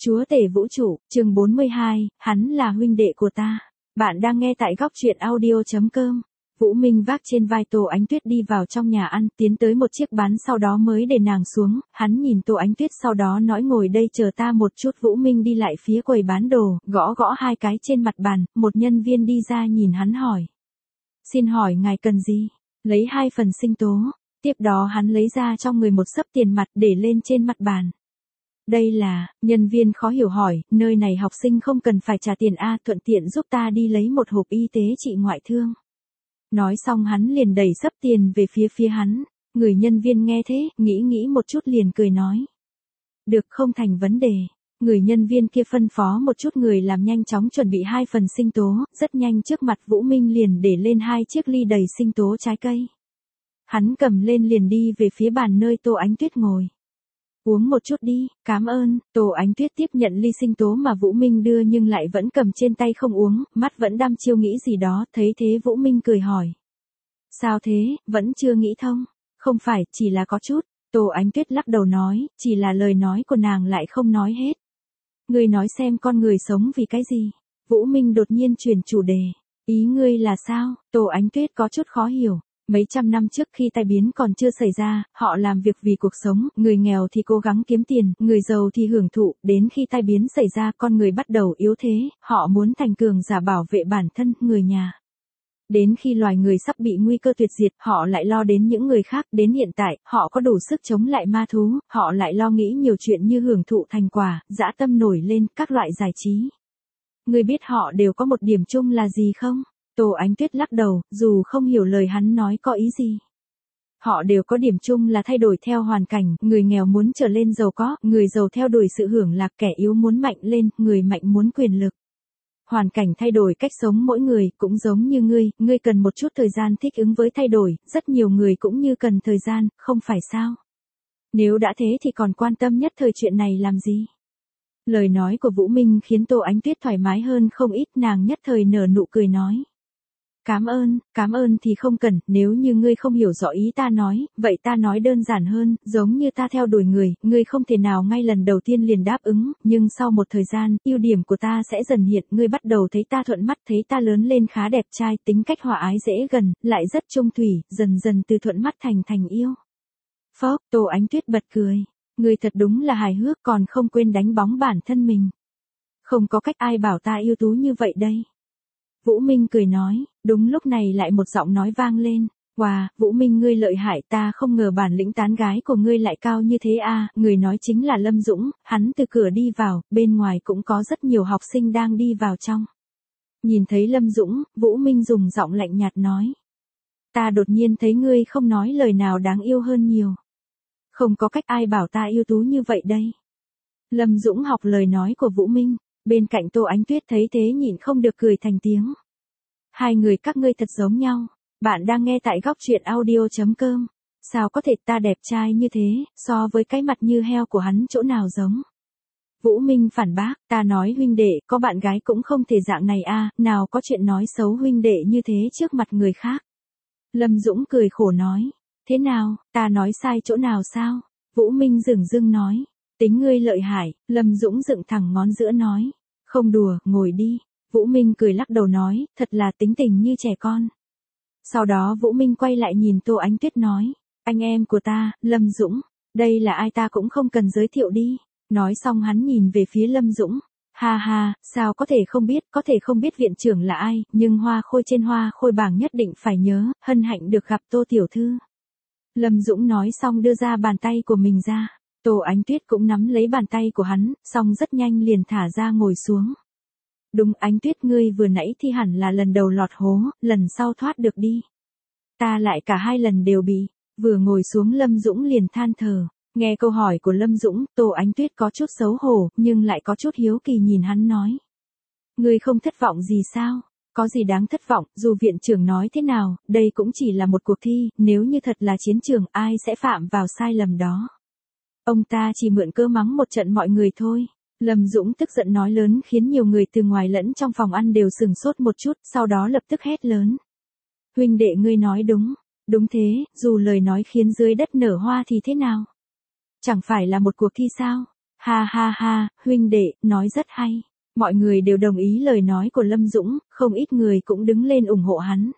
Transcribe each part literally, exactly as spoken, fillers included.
Chúa tể vũ trụ, chương bốn mươi hai, hắn là huynh đệ của ta. Bạn đang nghe tại góc truyện audio chấm com. Vũ Minh vác trên vai Tô Ánh Tuyết đi vào trong nhà ăn, tiến tới một chiếc bàn sau đó mới để nàng xuống, hắn nhìn Tô Ánh Tuyết sau đó nói ngồi đây chờ ta một chút. Vũ Minh đi lại phía quầy bán đồ, gõ gõ hai cái trên mặt bàn, một nhân viên đi ra nhìn hắn hỏi. Xin hỏi ngài cần gì? Lấy hai phần sinh tố. Tiếp đó hắn lấy ra trong người một xấp tiền mặt để lên trên mặt bàn. Đây là, nhân viên khó hiểu hỏi, nơi này học sinh không cần phải trả tiền a, thuận tiện giúp ta đi lấy một hộp y tế trị ngoại thương. Nói xong hắn liền đẩy xấp tiền về phía phía hắn, người nhân viên nghe thế, nghĩ nghĩ một chút liền cười nói. Được, không thành vấn đề. Người nhân viên kia phân phó một chút người làm nhanh chóng chuẩn bị hai phần sinh tố, rất nhanh trước mặt Vũ Minh liền để lên hai chiếc ly đầy sinh tố trái cây. Hắn cầm lên liền đi về phía bàn nơi Tô Ánh Tuyết ngồi. Uống một chút đi, cảm ơn. Tô Ánh Tuyết tiếp nhận ly sinh tố mà Vũ Minh đưa nhưng lại vẫn cầm trên tay không uống, mắt vẫn đăm chiêu nghĩ gì đó, thấy thế Vũ Minh cười hỏi. Sao thế, vẫn chưa nghĩ thông? Không phải, chỉ là có chút. Tô Ánh Tuyết lắc đầu nói, chỉ là lời nói của nàng lại không nói hết. Ngươi nói xem con người sống vì cái gì? Vũ Minh đột nhiên chuyển chủ đề. Ý ngươi là sao? Tô Ánh Tuyết có chút khó hiểu. Mấy trăm năm trước khi tai biến còn chưa xảy ra, họ làm việc vì cuộc sống, người nghèo thì cố gắng kiếm tiền, người giàu thì hưởng thụ, đến khi tai biến xảy ra con người bắt đầu yếu thế, họ muốn thành cường giả bảo vệ bản thân, người nhà. Đến khi loài người sắp bị nguy cơ tuyệt diệt, họ lại lo đến những người khác, đến hiện tại, họ có đủ sức chống lại ma thú, họ lại lo nghĩ nhiều chuyện như hưởng thụ thành quả, dã tâm nổi lên, các loại giải trí. Ngươi biết họ đều có một điểm chung là gì không? Tô Ánh Tuyết lắc đầu, dù không hiểu lời hắn nói có ý gì. Họ đều có điểm chung là thay đổi theo hoàn cảnh, người nghèo muốn trở lên giàu có, người giàu theo đuổi sự hưởng lạc, kẻ yếu muốn mạnh lên, người mạnh muốn quyền lực. Hoàn cảnh thay đổi cách sống mỗi người, cũng giống như ngươi, ngươi cần một chút thời gian thích ứng với thay đổi, rất nhiều người cũng như cần thời gian, không phải sao? Nếu đã thế thì còn quan tâm nhất thời chuyện này làm gì? Lời nói của Vũ Minh khiến Tô Ánh Tuyết thoải mái hơn không ít, nàng nhất thời nở nụ cười nói. Cảm ơn, cảm ơn thì không cần, nếu như ngươi không hiểu rõ ý ta nói, vậy ta nói đơn giản hơn, giống như ta theo đuổi người, ngươi không thể nào ngay lần đầu tiên liền đáp ứng, nhưng sau một thời gian, ưu điểm của ta sẽ dần hiện, ngươi bắt đầu thấy ta thuận mắt, thấy ta lớn lên khá đẹp trai, tính cách hòa ái dễ gần, lại rất trung thủy, dần dần từ thuận mắt thành thành yêu. Phốc, Tô Ánh Tuyết bật cười, ngươi thật đúng là hài hước, còn không quên đánh bóng bản thân mình. Không có cách ai bảo ta ưu tú như vậy đây. Vũ Minh cười nói, đúng lúc này lại một giọng nói vang lên, wow, Vũ Minh ngươi lợi hại, ta không ngờ bản lĩnh tán gái của ngươi lại cao như thế a. Người nói chính là Lâm Dũng, hắn từ cửa đi vào, bên ngoài cũng có rất nhiều học sinh đang đi vào trong. Nhìn thấy Lâm Dũng, Vũ Minh dùng giọng lạnh nhạt nói, ta đột nhiên thấy ngươi không nói lời nào đáng yêu hơn nhiều. Không có cách ai bảo ta yêu tú như vậy đây. Lâm Dũng học lời nói của Vũ Minh. Bên cạnh Tô Ánh Tuyết thấy thế nhịn không được cười thành tiếng. Hai người các ngươi thật giống nhau. Bạn đang nghe tại góc truyện audio chấm com. Sao có thể ta đẹp trai như thế, so với cái mặt như heo của hắn chỗ nào giống. Vũ Minh phản bác, ta nói huynh đệ, có bạn gái cũng không thể dạng này a, nào có chuyện nói xấu huynh đệ như thế trước mặt người khác. Lâm Dũng cười khổ nói, thế nào, ta nói sai chỗ nào sao? Vũ Minh dửng dưng nói. Tính ngươi lợi hại, Lâm Dũng dựng thẳng ngón giữa nói. Không đùa, ngồi đi. Vũ Minh cười lắc đầu nói, thật là tính tình như trẻ con. Sau đó Vũ Minh quay lại nhìn Tô Ánh Tuyết nói, anh em của ta, Lâm Dũng, đây là ai ta cũng không cần giới thiệu đi. Nói xong hắn nhìn về phía Lâm Dũng. Ha ha, sao có thể không biết, có thể không biết viện trưởng là ai, nhưng hoa khôi trên hoa khôi bảng nhất định phải nhớ, hân hạnh được gặp Tô tiểu thư. Lâm Dũng nói xong đưa ra bàn tay của mình ra. Tô Ánh Tuyết cũng nắm lấy bàn tay của hắn, xong rất nhanh liền thả ra ngồi xuống. Đúng, Ánh Tuyết ngươi vừa nãy thì hẳn là lần đầu lọt hố, lần sau thoát được đi. Ta lại cả hai lần đều bị. Vừa ngồi xuống Lâm Dũng liền than thở. Nghe câu hỏi của Lâm Dũng, Tô Ánh Tuyết có chút xấu hổ, nhưng lại có chút hiếu kỳ nhìn hắn nói. Ngươi không thất vọng gì sao? Có gì đáng thất vọng, dù viện trưởng nói thế nào, đây cũng chỉ là một cuộc thi, nếu như thật là chiến trường ai sẽ phạm vào sai lầm đó. Ông ta chỉ mượn cơ mắng một trận mọi người thôi. Lâm Dũng tức giận nói lớn khiến nhiều người từ ngoài lẫn trong phòng ăn đều sừng sốt một chút, sau đó lập tức hét lớn. Huynh đệ ngươi nói đúng. Đúng thế, dù lời nói khiến dưới đất nở hoa thì thế nào? Chẳng phải là một cuộc thi sao? Ha ha ha, huynh đệ, nói rất hay. Mọi người đều đồng ý lời nói của Lâm Dũng, không ít người cũng đứng lên ủng hộ hắn.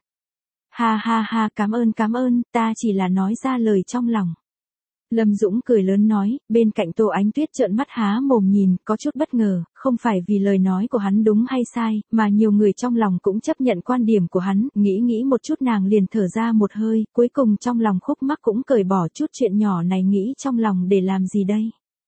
Ha ha ha, cảm ơn cảm ơn, ta chỉ là nói ra lời trong lòng. Lâm Dũng cười lớn nói, bên cạnh Tô Ánh Tuyết trợn mắt há mồm nhìn, có chút bất ngờ, không phải vì lời nói của hắn đúng hay sai, mà nhiều người trong lòng cũng chấp nhận quan điểm của hắn, nghĩ nghĩ một chút nàng liền thở ra một hơi, cuối cùng trong lòng khúc mắc cũng cởi bỏ chút chuyện nhỏ này nghĩ trong lòng để làm gì đây.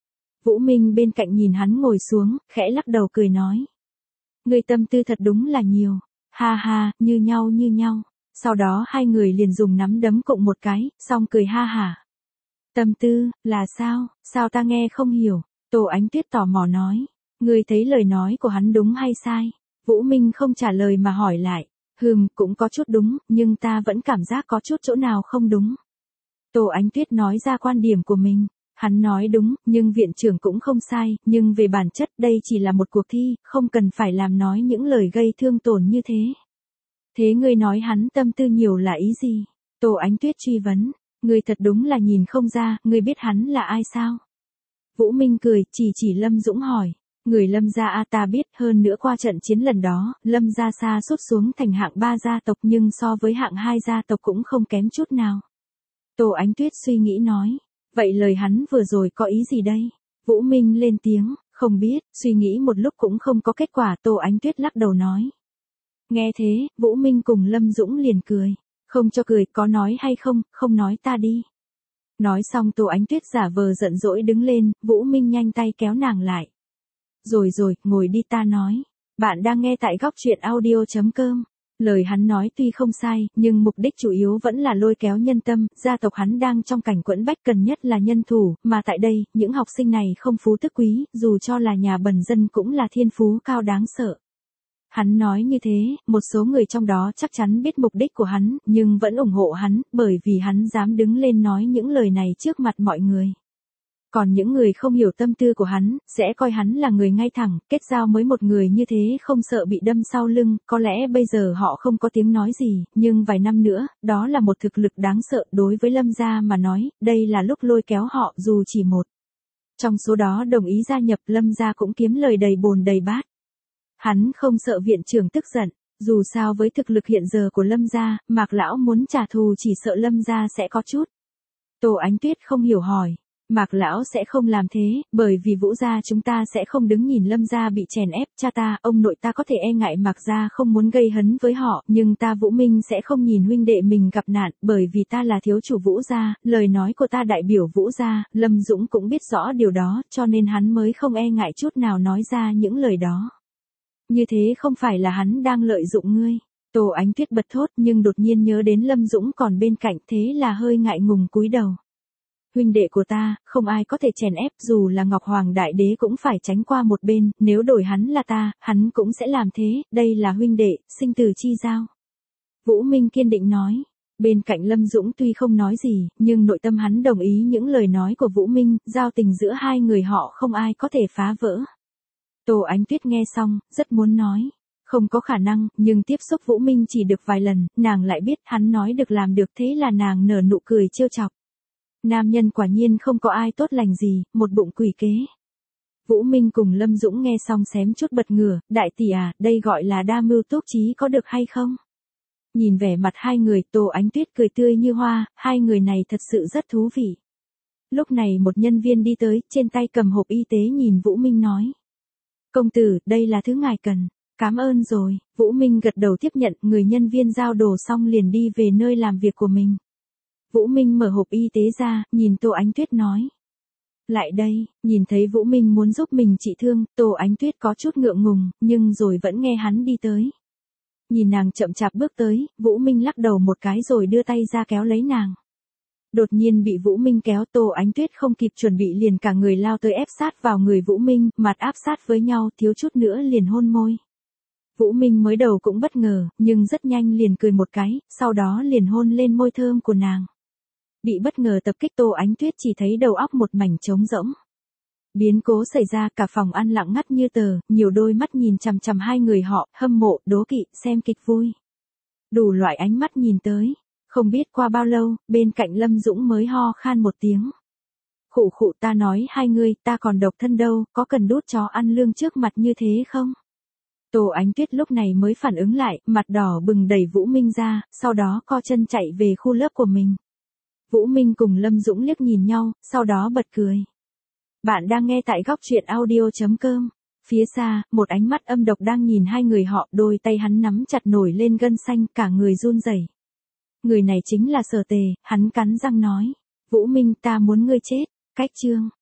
Vũ Minh bên cạnh nhìn hắn ngồi xuống, khẽ lắc đầu cười nói. Người tâm tư thật đúng là nhiều, ha ha, như nhau như nhau. Sau đó hai người liền dùng nắm đấm cộng một cái, xong cười ha hả. Tâm tư, là sao, sao ta nghe không hiểu, Tô Ánh Tuyết tò mò nói. Người thấy lời nói của hắn đúng hay sai? Vũ Minh không trả lời mà hỏi lại. Hừm, cũng có chút đúng, nhưng ta vẫn cảm giác có chút chỗ nào không đúng. Tô Ánh Tuyết nói ra quan điểm của mình. Hắn nói đúng, nhưng viện trưởng cũng không sai, nhưng về bản chất đây chỉ là một cuộc thi, không cần phải làm nói những lời gây thương tổn như thế. Thế ngươi nói hắn tâm tư nhiều là ý gì? Tô Ánh Tuyết truy vấn. Ngươi thật đúng là nhìn không ra, ngươi biết hắn là ai sao? Vũ Minh cười, chỉ chỉ Lâm Dũng hỏi. Người Lâm gia a ta biết, hơn nữa qua trận chiến lần đó, Lâm gia sa sút xuống thành hạng ba gia tộc nhưng so với hạng hai gia tộc cũng không kém chút nào. Tô Ánh Tuyết suy nghĩ nói. Vậy lời hắn vừa rồi có ý gì đây? Vũ Minh lên tiếng, không biết, suy nghĩ một lúc cũng không có kết quả. Tô Ánh Tuyết lắc đầu nói. Nghe thế, Vũ Minh cùng Lâm Dũng liền cười. Không cho cười, có nói hay không, không nói ta đi. Nói xong Tô Ánh Tuyết giả vờ giận dỗi đứng lên, Vũ Minh nhanh tay kéo nàng lại. Rồi rồi, ngồi đi ta nói. Bạn đang nghe tại góc truyện audio chấm com. Lời hắn nói tuy không sai, nhưng mục đích chủ yếu vẫn là lôi kéo nhân tâm, gia tộc hắn đang trong cảnh quẫn bách cần nhất là nhân thủ, mà tại đây, những học sinh này không phú tức quý, dù cho là nhà bần dân cũng là thiên phú cao đáng sợ. Hắn nói như thế, một số người trong đó chắc chắn biết mục đích của hắn, nhưng vẫn ủng hộ hắn, bởi vì hắn dám đứng lên nói những lời này trước mặt mọi người. Còn những người không hiểu tâm tư của hắn, sẽ coi hắn là người ngay thẳng, kết giao với một người như thế không sợ bị đâm sau lưng, có lẽ bây giờ họ không có tiếng nói gì, nhưng vài năm nữa, đó là một thực lực đáng sợ đối với Lâm gia mà nói, đây là lúc lôi kéo họ dù chỉ một. Trong số đó đồng ý gia nhập Lâm gia cũng kiếm lời đầy bồn đầy bát. Hắn không sợ viện trưởng tức giận, dù sao với thực lực hiện giờ của Lâm gia, Mạc lão muốn trả thù chỉ sợ Lâm gia sẽ có chút. Tô Ánh Tuyết không hiểu hỏi. Mạc lão sẽ không làm thế, bởi vì Vũ gia chúng ta sẽ không đứng nhìn Lâm gia bị chèn ép, cha ta, ông nội ta có thể e ngại Mạc gia không muốn gây hấn với họ, nhưng ta Vũ Minh sẽ không nhìn huynh đệ mình gặp nạn, bởi vì ta là thiếu chủ Vũ gia, lời nói của ta đại biểu Vũ gia, Lâm Dũng cũng biết rõ điều đó, cho nên hắn mới không e ngại chút nào nói ra những lời đó. Như thế không phải là hắn đang lợi dụng ngươi. Tô Ánh Tuyết bật thốt nhưng đột nhiên nhớ đến Lâm Dũng còn bên cạnh, thế là hơi ngại ngùng cúi đầu. Huynh đệ của ta, không ai có thể chèn ép, dù là Ngọc Hoàng Đại Đế cũng phải tránh qua một bên, nếu đổi hắn là ta, hắn cũng sẽ làm thế, đây là huynh đệ, sinh tử chi giao. Vũ Minh kiên định nói. Bên cạnh Lâm Dũng tuy không nói gì, nhưng nội tâm hắn đồng ý những lời nói của Vũ Minh, giao tình giữa hai người họ không ai có thể phá vỡ. Tô Ánh Tuyết nghe xong, rất muốn nói. Không có khả năng, nhưng tiếp xúc Vũ Minh chỉ được vài lần, nàng lại biết hắn nói được làm được, thế là nàng nở nụ cười trêu chọc. Nam nhân quả nhiên không có ai tốt lành gì, một bụng quỷ kế. Vũ Minh cùng Lâm Dũng nghe xong xém chút bật ngửa, đại tỷ à, đây gọi là đa mưu túc trí có được hay không? Nhìn vẻ mặt hai người, Tô Ánh Tuyết cười tươi như hoa, hai người này thật sự rất thú vị. Lúc này một nhân viên đi tới, trên tay cầm hộp y tế nhìn Vũ Minh nói. Công tử, đây là thứ ngài cần. Cảm ơn rồi, Vũ Minh gật đầu tiếp nhận, người nhân viên giao đồ xong liền đi về nơi làm việc của mình. Vũ Minh mở hộp y tế ra, nhìn Tô Ánh Tuyết nói. Lại đây, nhìn thấy Vũ Minh muốn giúp mình trị thương, Tô Ánh Tuyết có chút ngượng ngùng, nhưng rồi vẫn nghe hắn đi tới. Nhìn nàng chậm chạp bước tới, Vũ Minh lắc đầu một cái rồi đưa tay ra kéo lấy nàng. Đột nhiên bị Vũ Minh kéo, Tô Ánh Tuyết không kịp chuẩn bị liền cả người lao tới ép sát vào người Vũ Minh, mặt áp sát với nhau, thiếu chút nữa liền hôn môi. Vũ Minh mới đầu cũng bất ngờ, nhưng rất nhanh liền cười một cái, sau đó liền hôn lên môi thơm của nàng. Bị bất ngờ tập kích, Tô Ánh Tuyết chỉ thấy đầu óc một mảnh trống rỗng. Biến cố xảy ra, cả phòng ăn lặng ngắt như tờ, nhiều đôi mắt nhìn chằm chằm hai người họ, hâm mộ, đố kỵ, xem kịch vui. Đủ loại ánh mắt nhìn tới. Không biết qua bao lâu, bên cạnh Lâm Dũng mới ho khan một tiếng. Khụ khụ, ta nói hai ngươi, ta còn độc thân đâu, có cần đút chó ăn lương trước mặt như thế không? Tô Ánh Tuyết lúc này mới phản ứng lại, mặt đỏ bừng đẩy Vũ Minh ra, sau đó co chân chạy về khu lớp của mình. Vũ Minh cùng Lâm Dũng liếc nhìn nhau, sau đó bật cười. Bạn đang nghe tại góc truyện audio.com. Phía xa, một ánh mắt âm độc đang nhìn hai người họ, đôi tay hắn nắm chặt nổi lên gân xanh, cả người run rẩy. Người này chính là Sở Tề, hắn cắn răng nói. Vũ Minh, ta muốn ngươi chết. Cách chương